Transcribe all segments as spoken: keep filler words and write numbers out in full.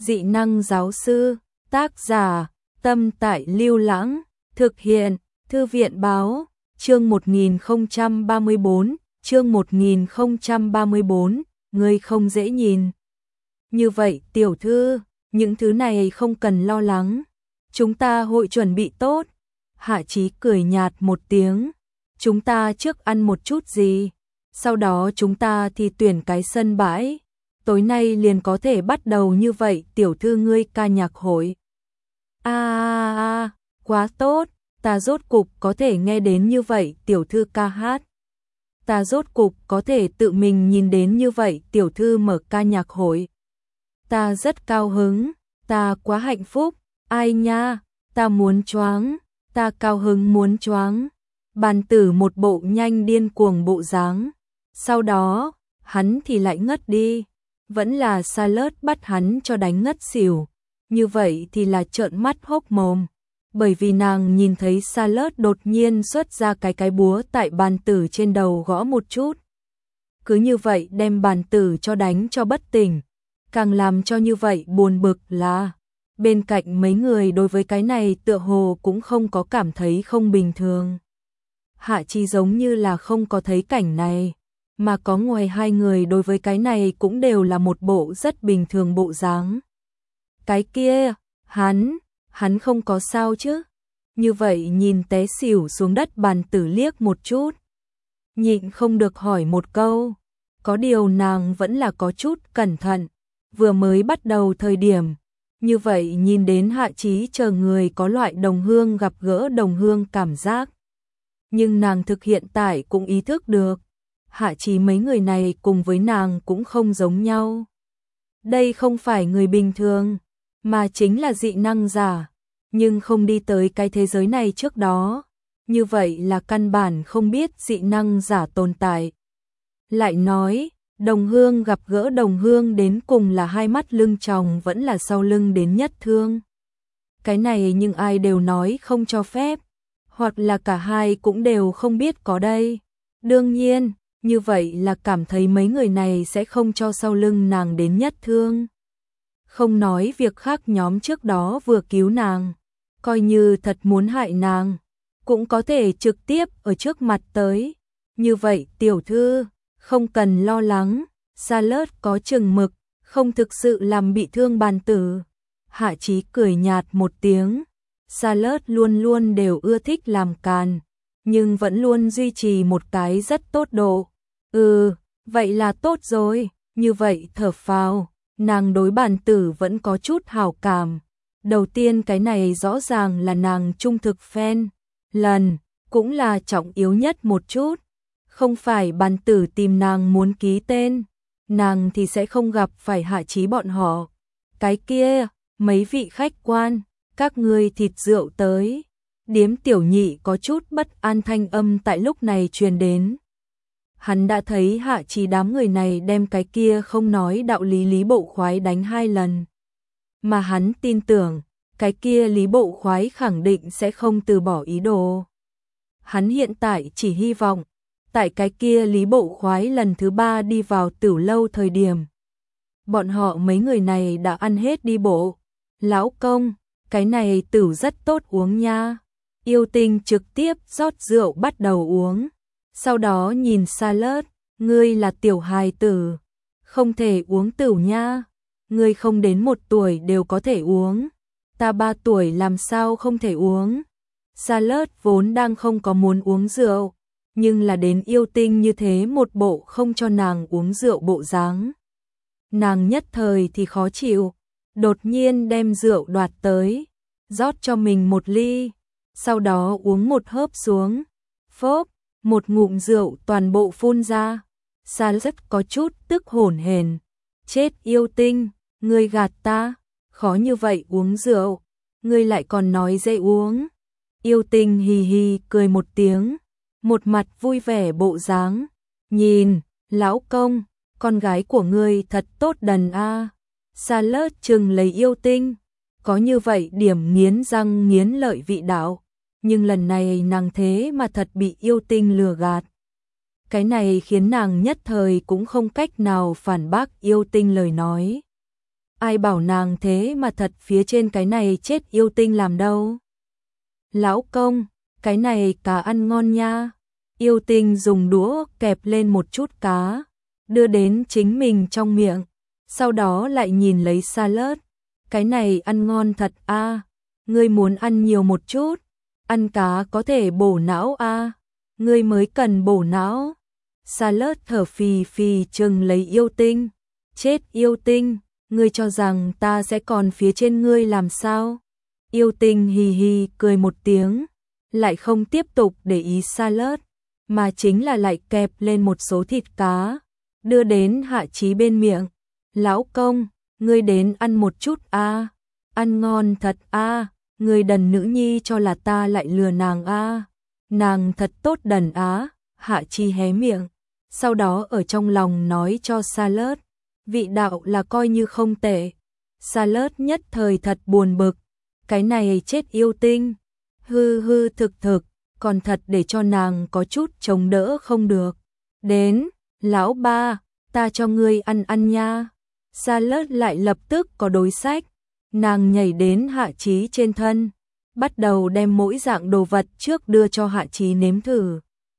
Dị năng giáo sư, tác giả, Tâm Tại Lưu Lãng, thực hiện, Thư viện báo, chương một nghìn không trăm ba mươi bốn, chương một nghìn không trăm ba mươi bốn, ngươi không dễ nhìn. Như vậy tiểu thư, những thứ này không cần lo lắng, chúng ta hội chuẩn bị tốt. Hạ Chí cười nhạt một tiếng, chúng ta trước ăn một chút gì, sau đó chúng ta thì tuyển cái sân bãi, tối nay liền có thể bắt đầu như vậy tiểu thư ngươi ca nhạc hội. A a a, quá tốt, ta rốt cục có thể nghe đến như vậy tiểu thư ca hát. Ta rốt cục có thể tự mình nhìn đến như vậy tiểu thư mở ca nhạc hội. Ta rất cao hứng, ta quá hạnh phúc, ai nha, ta muốn choáng, ta cao hứng muốn choáng. Bàn tử một bộ nhanh điên cuồng bộ dáng. Sau đó, hắn thì lại ngất đi. Vẫn là Charlotte bắt hắn cho đánh ngất xỉu. Như vậy thì là trợn mắt hốc mồm. Bởi vì nàng nhìn thấy Charlotte đột nhiên xuất ra cái cái búa tại bàn tử trên đầu gõ một chút. Cứ như vậy đem bàn tử cho đánh cho bất tỉnh. Càng làm cho như vậy buồn bực là bên cạnh mấy người đối với cái này tựa hồ cũng không có cảm thấy không bình thường. Hạ Chí giống như là không có thấy cảnh này, mà có ngoài hai người đối với cái này cũng đều là một bộ rất bình thường bộ dáng. Cái kia, hắn, hắn không có sao chứ? Như vậy nhìn té xỉu xuống đất bàn tử liếc một chút. Nhịn không được hỏi một câu, có điều nàng vẫn là có chút cẩn thận, vừa mới bắt đầu thời điểm. Như vậy nhìn đến Hạ Chí chờ người có loại đồng hương gặp gỡ đồng hương cảm giác. Nhưng nàng thực hiện tại cũng ý thức được, Hạ Chí mấy người này cùng với nàng cũng không giống nhau. Đây không phải người bình thường, mà chính là dị năng giả, nhưng không đi tới cái thế giới này trước đó. Như vậy là căn bản không biết dị năng giả tồn tại. Lại nói, đồng hương gặp gỡ đồng hương đến cùng là hai mắt lưng tròng vẫn là sau lưng đến nhất thương. Cái này nhưng ai đều nói không cho phép, hoặc là cả hai cũng đều không biết có đây. Đương nhiên, như vậy là cảm thấy mấy người này sẽ không cho sau lưng nàng đến nhất thương. Không nói việc khác nhóm trước đó vừa cứu nàng, coi như thật muốn hại nàng, cũng có thể trực tiếp ở trước mặt tới. Như vậy tiểu thư, không cần lo lắng, Charlotte có chừng mực, không thực sự làm bị thương bàn tử. Hạ Chí cười nhạt một tiếng, Charlotte luôn luôn đều ưa thích làm càn, nhưng vẫn luôn duy trì một cái rất tốt độ. Ừ, vậy là tốt rồi, như vậy thở phào, nàng đối bàn tử vẫn có chút hảo cảm. Đầu tiên cái này rõ ràng là nàng trung thực fan, lần, cũng là trọng yếu nhất một chút. Không phải bàn tử tìm nàng muốn ký tên, nàng thì sẽ không gặp phải Hạ Chí bọn họ. Cái kia, mấy vị khách quan, các ngươi thịt rượu tới. Điếm tiểu nhị có chút bất an thanh âm tại lúc này truyền đến. Hắn đã thấy Hạ Chí đám người này đem cái kia không nói đạo lý Lý Bộ Khoái đánh hai lần. Mà hắn tin tưởng, cái kia Lý Bộ Khoái khẳng định sẽ không từ bỏ ý đồ. Hắn hiện tại chỉ hy vọng, tại cái kia Lý Bộ Khoái lần thứ ba đi vào Tửu lâu thời điểm. Bọn họ mấy người này đã ăn hết đi bộ. Lão công, cái này tửu rất tốt uống nha. Yêu Tinh trực tiếp rót rượu bắt đầu uống. Sau đó nhìn Charlotte, ngươi là tiểu hài tử, không thể uống tửu nha. Ngươi không đến một tuổi đều có thể uống. Ta ba tuổi làm sao không thể uống. Charlotte vốn đang không có muốn uống rượu, nhưng là đến Yêu Tinh như thế một bộ không cho nàng uống rượu bộ dáng. Nàng nhất thời thì khó chịu, đột nhiên đem rượu đoạt tới, rót cho mình một ly, sau đó uống một hớp xuống, phốp, một ngụm rượu toàn bộ phun ra. Charlotte có chút tức hổn hển, chết Yêu Tinh, ngươi gạt ta, khó như vậy uống rượu, ngươi lại còn nói dễ uống. Yêu Tinh hì hì cười một tiếng, một mặt vui vẻ bộ dáng, nhìn, lão công, con gái của ngươi thật tốt đần a. À. Charlotte chừng lấy Yêu Tinh, có như vậy điểm nghiến răng nghiến lợi vị đạo, nhưng lần này nàng thế mà thật bị Yêu Tinh lừa gạt. Cái này khiến nàng nhất thời cũng không cách nào phản bác Yêu Tinh lời nói. ai bảo nàng thế mà thật phía trên cái này chết yêu tinh làm đâu. Lão công, cái này cá ăn ngon nha. Yêu tinh dùng đũa kẹp lên một chút cá, đưa đến chính mình trong miệng, sau đó lại nhìn lấy salad. Cái này ăn ngon thật a, à. Ngươi muốn ăn nhiều một chút, ăn cá có thể bổ não a, à. Ngươi mới cần bổ não. Salad thở phì phì chừng lấy yêu tinh. Chết yêu tinh, ngươi cho rằng ta sẽ còn phía trên ngươi làm sao? Yêu tinh hì hì cười một tiếng, lại không tiếp tục để ý salad, mà chính là lại kẹp lên một số thịt cá, đưa đến Hạ Chí bên miệng. Lão công, ngươi đến ăn một chút a, à. Ăn ngon thật a, à. Ngươi đần nữ nhi cho là ta lại lừa nàng a, à. Nàng thật tốt đần á. Hạ Chí hé miệng, sau đó ở trong lòng nói cho salad, vị đạo là coi như không tệ. Salad nhất thời thật buồn bực, cái này chết yêu tinh, hư hư thực thực, còn thật để cho nàng có chút chống đỡ không được. Đến, lão ba, ta cho ngươi ăn ăn nha. Salad lại lập tức có đối sách, nàng nhảy đến Hạ Chí trên thân, bắt đầu đem mỗi dạng đồ vật trước đưa cho Hạ Chí nếm thử.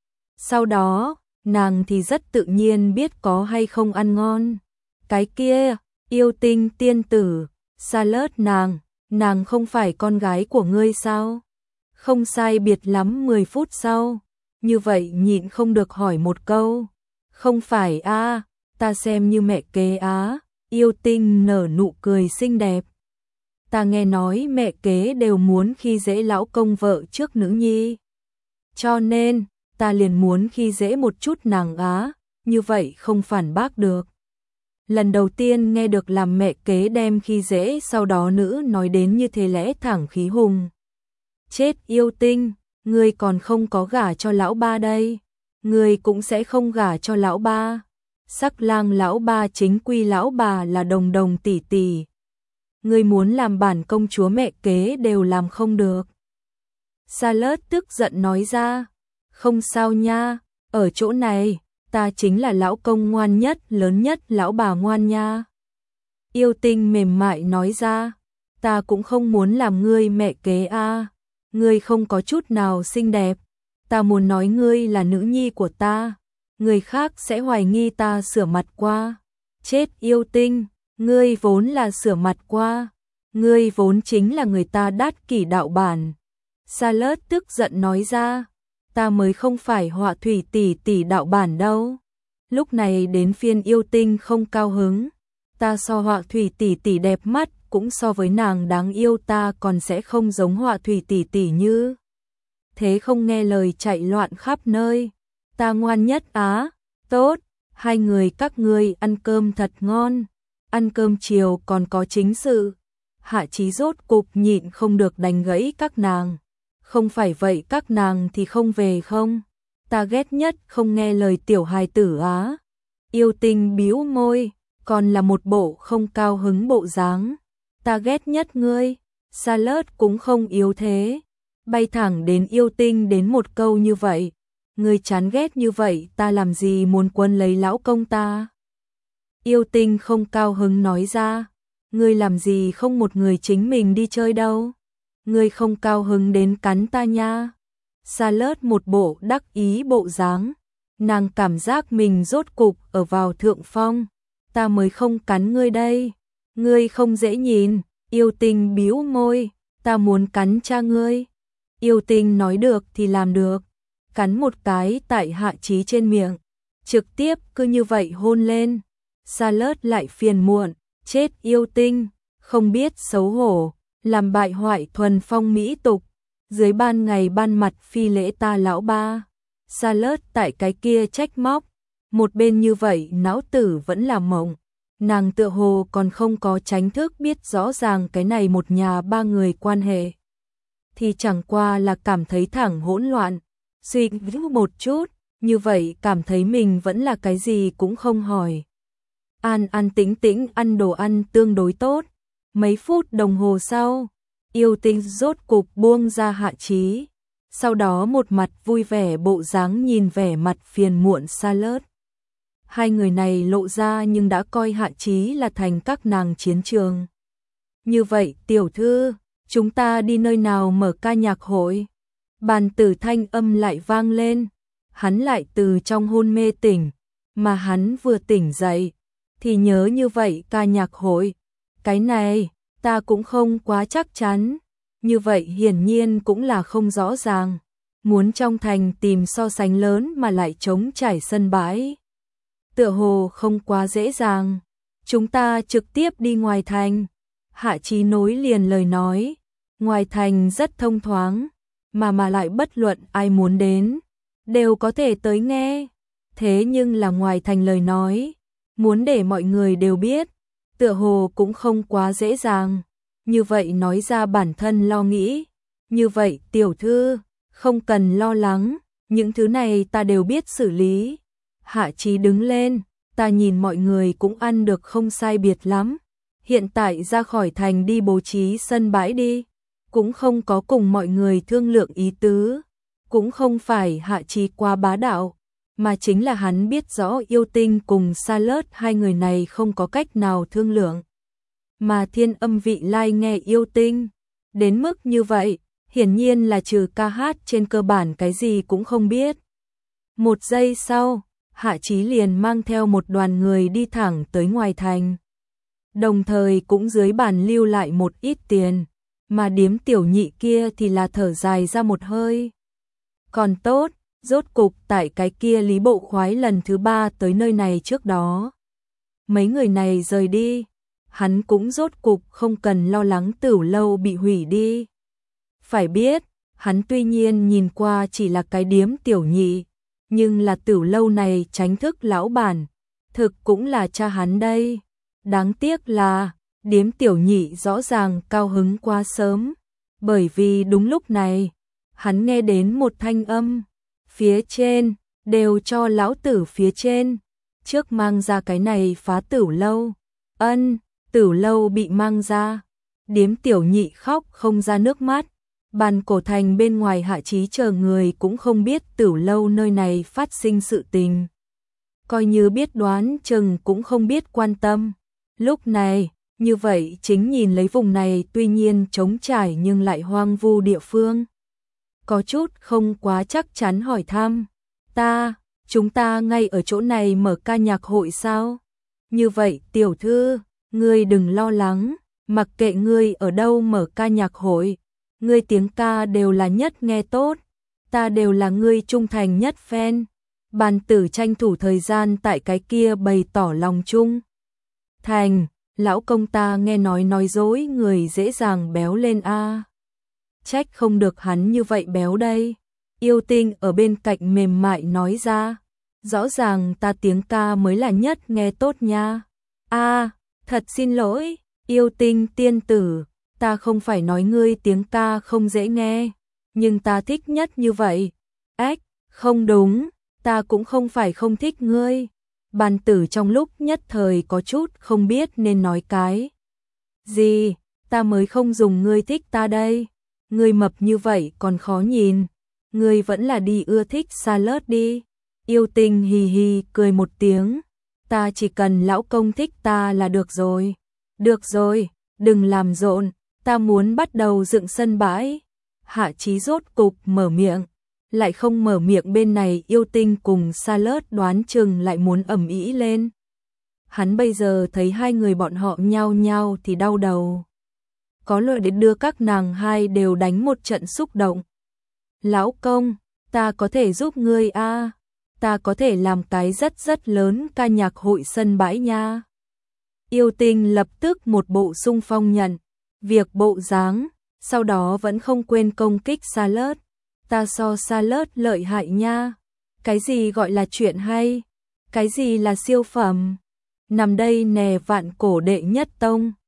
Sau đó, nàng thì rất tự nhiên biết có hay không ăn ngon. Cái kia, yêu tinh tiên tử, salad nàng, nàng không phải con gái của ngươi sao? Không sai biệt lắm mười phút sau, như vậy nhịn không được hỏi một câu. Không phải a, à, ta xem như mẹ kế á. Yêu tinh nở nụ cười xinh đẹp. Ta nghe nói mẹ kế đều muốn khi dễ lão công vợ trước nữ nhi. Cho nên, ta liền muốn khi dễ một chút nàng á, như vậy không phản bác được. Lần đầu tiên nghe được làm mẹ kế đem khi dễ, sau đó nữ nói đến như thế lẽ thẳng khí hùng. Chết yêu tinh, ngươi còn không có gả cho lão ba đây, ngươi cũng sẽ không gả cho lão ba. Sắc lang lão ba chính quy lão bà là đồng đồng tỷ tỷ. Ngươi muốn làm bản công chúa mẹ kế đều làm không được. Salad tức giận nói ra, không sao nha, ở chỗ này, ta chính là lão công ngoan nhất, lớn nhất, lão bà ngoan nha. Yêu tinh mềm mại nói ra, ta cũng không muốn làm ngươi mẹ kế a, à. Ngươi không có chút nào xinh đẹp, ta muốn nói ngươi là nữ nhi của ta, người khác sẽ hoài nghi ta sửa mặt qua. Chết yêu tinh, ngươi vốn là sửa mặt qua, ngươi vốn chính là người ta đát kỷ đạo bản. Salad tức giận nói ra, ta mới không phải Họa Thủy tỷ tỷ đạo bản đâu. Lúc này đến phiên yêu tinh không cao hứng, ta so Họa Thủy tỷ tỷ đẹp mắt, cũng so với nàng đáng yêu, ta còn sẽ không giống Họa Thủy tỷ tỷ như thế không nghe lời chạy loạn khắp nơi. Ta ngoan nhất á. Tốt, hai người các ngươi ăn cơm thật ngon. Ăn cơm chiều còn có chính sự. Hạ Chí rốt cục nhịn không được đánh gãy các nàng. Không phải vậy các nàng thì không về không? Ta ghét nhất không nghe lời tiểu hài tử á. Yêu tinh bĩu môi, còn là một bộ không cao hứng bộ dáng. Ta ghét nhất ngươi. Salad cũng không yếu thế, bay thẳng đến yêu tinh đến một câu như vậy. Ngươi chán ghét như vậy, ta làm gì muốn quấn lấy lão công ta? Yêu tinh không cao hứng nói ra, ngươi làm gì không một người chính mình đi chơi đâu? Ngươi không cao hứng đến cắn ta nha. Salad một bộ đắc ý bộ dáng, nàng cảm giác mình rốt cục ở vào thượng phong. Ta mới không cắn ngươi đây, ngươi không dễ nhìn. Yêu tinh bĩu môi, ta muốn cắn cha ngươi. Yêu tinh nói được thì làm được, cắn một cái tại Hạ Chí trên miệng, trực tiếp cứ như vậy hôn lên. Salad lại phiền muộn, chết yêu tinh, không biết xấu hổ, làm bại hoại thuần phong mỹ tục, dưới ban ngày ban mặt phi lễ ta lão ba. Salad tại cái kia trách móc, một bên như vậy não tử vẫn là mộng. Nàng tựa hồ còn không có tránh thức biết rõ ràng cái này một nhà ba người quan hệ, thì chẳng qua là cảm thấy thẳng hỗn loạn. Suy nghĩ một chút, như vậy cảm thấy mình vẫn là cái gì cũng không hỏi. An an tĩnh tĩnh ăn đồ ăn tương đối tốt. Mấy phút đồng hồ sau, yêu tinh rốt cục buông ra Hạ Chí, sau đó một mặt vui vẻ bộ dáng nhìn vẻ mặt phiền muộn Salad. Hai người này lộ ra nhưng đã coi Hạ Chí là thành các nàng chiến trường. Như vậy tiểu thư, chúng ta đi nơi nào mở ca nhạc hội? Bàn tử thanh âm lại vang lên, hắn lại từ trong hôn mê tỉnh, mà hắn vừa tỉnh dậy, thì nhớ như vậy ca nhạc hội. Cái này, ta cũng không quá chắc chắn, như vậy hiển nhiên cũng là không rõ ràng. Muốn trong thành tìm so sánh lớn mà lại trống trải sân bãi, tựa hồ không quá dễ dàng. Chúng ta trực tiếp đi ngoài thành. Hạ Chí nối liền lời nói, ngoài thành rất thông thoáng, mà mà lại bất luận ai muốn đến, đều có thể tới nghe. Thế nhưng là ngoài thành lời nói, muốn để mọi người đều biết, tựa hồ cũng không quá dễ dàng. Như vậy nói ra bản thân lo nghĩ, như vậy tiểu thư, không cần lo lắng, những thứ này ta đều biết xử lý. Hạ Chí đứng lên, ta nhìn mọi người cũng ăn được không sai biệt lắm. Hiện tại ra khỏi thành đi bố trí sân bãi đi. Cũng không có cùng mọi người thương lượng ý tứ. Cũng không phải Hạ Chí quá bá đạo, mà chính là hắn biết rõ Yêu Tinh cùng Sa Lớt hai người này không có cách nào thương lượng. Mà Thiên Âm Vị Lai nghe Yêu Tinh đến mức như vậy, hiển nhiên là trừ ca hát trên cơ bản cái gì cũng không biết. Một giây sau, Hạ Chí liền mang theo một đoàn người đi thẳng tới ngoài thành. Đồng thời cũng dưới bàn lưu lại một ít tiền, mà điếm tiểu nhị kia thì là thở dài ra một hơi. Còn tốt, rốt cục tại cái kia Lý Bộ Khoái lần thứ ba tới nơi này trước đó. Mấy người này rời đi, hắn cũng rốt cục không cần lo lắng Tửu Lâu bị hủy đi. Phải biết, hắn tuy nhiên nhìn qua chỉ là cái điếm tiểu nhị, nhưng là Tửu Lâu này tránh thức lão bản, thực cũng là cha hắn đây. Đáng tiếc là, điếm tiểu nhị rõ ràng cao hứng quá sớm, bởi vì đúng lúc này, hắn nghe đến một thanh âm, phía trên, đều cho lão tử phía trên, trước mang ra cái này phá Tửu Lâu. Ân, Tửu Lâu bị mang ra, điếm tiểu nhị khóc không ra nước mắt. Bàn cổ thành bên ngoài Hạ Chí chờ người cũng không biết Tửu Lâu nơi này phát sinh sự tình. Coi như biết đoán chừng cũng không biết quan tâm. Lúc này, như vậy chính nhìn lấy vùng này tuy nhiên trống trải nhưng lại hoang vu địa phương. Có chút không quá chắc chắn hỏi thăm. Ta, chúng ta ngay ở chỗ này mở ca nhạc hội sao? Như vậy tiểu thư, ngươi đừng lo lắng, mặc kệ ngươi ở đâu mở ca nhạc hội. Ngươi tiếng ca đều là nhất nghe tốt, ta đều là ngươi trung thành nhất fan. Bàn tử tranh thủ thời gian tại cái kia bày tỏ lòng chung thành, lão công ta nghe nói nói dối người dễ dàng béo lên a. À. Trách không được hắn như vậy béo đây. Yêu Tinh ở bên cạnh mềm mại nói ra, rõ ràng ta tiếng ca mới là nhất nghe tốt nha. A, à, thật xin lỗi, Yêu Tinh tiên tử. Ta không phải nói ngươi tiếng ca không dễ nghe, nhưng ta thích nhất như vậy. Ách, không đúng, ta cũng không phải không thích ngươi. Bàn tử trong lúc nhất thời có chút không biết nên nói cái gì, ta mới không dùng ngươi thích ta đây. Ngươi mập như vậy còn khó nhìn, ngươi vẫn là đi ưa thích Sa Lớt đi. Yêu Tinh hì hì cười một tiếng, ta chỉ cần lão công thích ta là được rồi. Được rồi, đừng làm rộn. Ta muốn bắt đầu dựng sân bãi. Hạ Chí rốt cục mở miệng, lại không mở miệng bên này Yêu Tinh cùng Sa Lớt đoán chừng lại muốn ầm ĩ lên. Hắn bây giờ thấy hai người bọn họ nhao nhao thì đau đầu. Có lợi để đưa các nàng hai đều đánh một trận xúc động. Lão công, ta có thể giúp ngươi a, à, ta có thể làm cái rất rất lớn ca nhạc hội sân bãi nha. Yêu Tinh lập tức một bộ xung phong nhận việc bộ dáng, sau đó vẫn không quên công kích Sa Lớt. Ta so Sa Lớt lợi hại nha. Cái gì gọi là chuyện hay? Cái gì là siêu phẩm? Nằm đây nè vạn cổ đệ nhất tông.